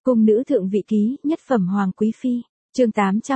Cung nữ thượng vị ký, nhất phẩm hoàng quý phi. Chương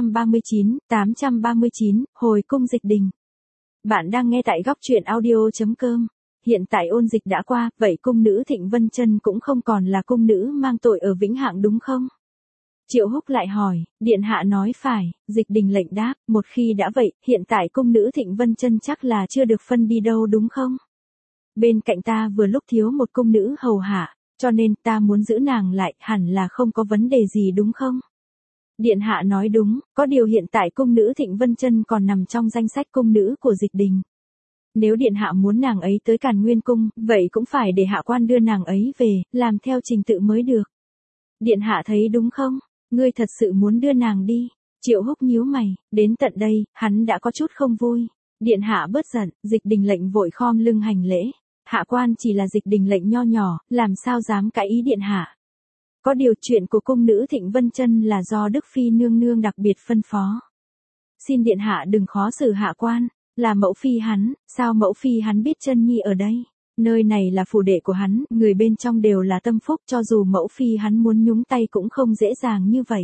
839, hồi cung Dịch Đình. Bạn đang nghe tại góc truyện audio.com. Hiện tại ôn dịch đã qua, vậy cung nữ Thịnh Vân Chân cũng không còn là cung nữ mang tội ở Vĩnh Hạng đúng không? Triệu Húc lại hỏi, điện hạ nói phải, Dịch Đình lệnh đáp, một khi đã vậy, hiện tại cung nữ Thịnh Vân Chân chắc là chưa được phân đi đâu đúng không? Bên cạnh ta vừa lúc thiếu một cung nữ hầu hạ, cho nên ta muốn giữ nàng lại, hẳn là không có vấn đề gì đúng không? Điện hạ nói đúng, có điều hiện tại cung nữ Thịnh Vân Chân còn nằm trong danh sách cung nữ của Dịch Đình. Nếu điện hạ muốn nàng ấy tới Càn Nguyên cung, vậy cũng phải để hạ quan đưa nàng ấy về, làm theo trình tự mới được. Điện hạ thấy đúng không? Ngươi thật sự muốn đưa nàng đi. Triệu Húc nhíu mày, đến tận đây, hắn đã có chút không vui. Điện hạ bớt giận, Dịch Đình lệnh vội khom lưng hành lễ. Hạ quan chỉ là Dịch Đình lệnh nho nhỏ, làm sao dám cãi ý điện hạ. Có điều chuyện của cung nữ Thịnh Vân Chân là do Đức Phi nương nương đặc biệt phân phó. Xin điện hạ đừng khó xử hạ quan, là mẫu phi hắn, sao mẫu phi hắn biết Chân nhi ở đây? Nơi này là phủ đệ của hắn, người bên trong đều là tâm phúc, cho dù mẫu phi hắn muốn nhúng tay cũng không dễ dàng như vậy.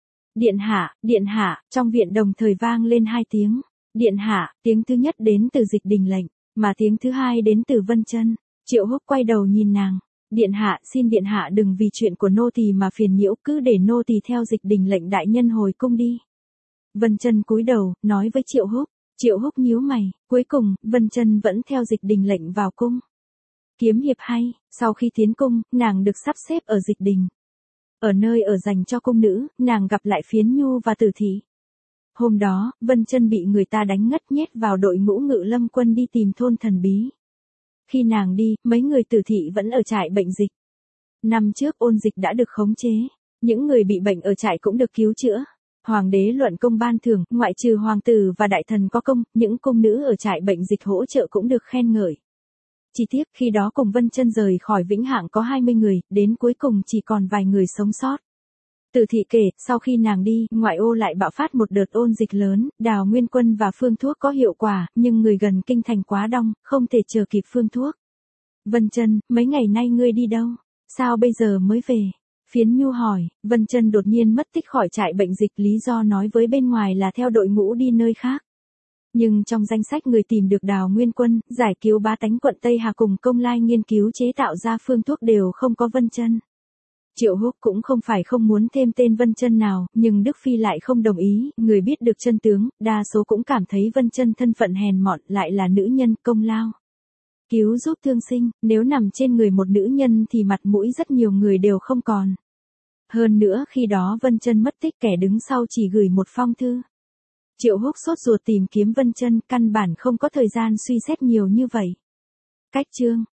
Điện hạ, trong viện đồng thời vang lên hai tiếng. Điện hạ, tiếng thứ nhất đến từ Dịch Đình lệnh, mà tiếng thứ hai đến từ Vân Chân. Triệu Húc quay đầu nhìn nàng. Điện hạ, xin điện hạ đừng vì chuyện của nô tỳ mà phiền nhiễu, cứ để nô tỳ theo Dịch Đình lệnh đại nhân hồi cung đi. Vân Chân cúi đầu, nói với Triệu Húc. Triệu Húc nhíu mày, cuối cùng, Vân Chân vẫn theo Dịch Đình lệnh vào cung. Kiếm hiệp hay, sau khi tiến cung, nàng được sắp xếp ở Dịch Đình. Ở nơi ở dành cho cung nữ, nàng gặp lại Phiến Nhu và Tử Thị. Hôm đó, Vân Chân bị người ta đánh ngất nhét vào đội ngũ Ngự Lâm quân đi tìm thôn thần bí. Khi nàng đi, mấy người Tử Thị vẫn ở trại bệnh dịch. Năm trước ôn dịch đã được khống chế, những người bị bệnh ở trại cũng được cứu chữa. Hoàng đế luận công ban thưởng, ngoại trừ hoàng tử và đại thần có công, những cung nữ ở trại bệnh dịch hỗ trợ cũng được khen ngợi. Chỉ tiếc khi đó cùng Vân Chân rời khỏi Vĩnh Hạng có 20 người, đến cuối cùng chỉ còn vài người sống sót. Tử Thị kể, sau khi nàng đi, ngoại ô lại bạo phát một đợt ôn dịch lớn, Đào Nguyên Quân và phương thuốc có hiệu quả, nhưng người gần kinh thành quá đông, không thể chờ kịp phương thuốc. Vân Chân, mấy ngày nay ngươi đi đâu? Sao bây giờ mới về? Phiến Nhu hỏi. Vân Chân đột nhiên mất tích khỏi trại bệnh dịch, lý do nói với bên ngoài là theo đội ngũ đi nơi khác. Nhưng trong danh sách người tìm được Đào Nguyên Quân, giải cứu bá tánh quận Tây Hà cùng Công Lai nghiên cứu chế tạo ra phương thuốc đều không có Vân Chân. Triệu Húc cũng không phải không muốn thêm tên Vân Chân nào, nhưng Đức Phi lại không đồng ý, người biết được chân tướng, đa số cũng cảm thấy Vân Chân thân phận hèn mọn, lại là nữ nhân công lao. Cứu giúp thương sinh, nếu nằm trên người một nữ nhân thì mặt mũi rất nhiều người đều không còn. Hơn nữa khi đó Vân Chân mất tích, kẻ đứng sau chỉ gửi một phong thư. Triệu Húc sốt ruột tìm kiếm Vân Chân, căn bản không có thời gian suy xét nhiều như vậy. Cách chương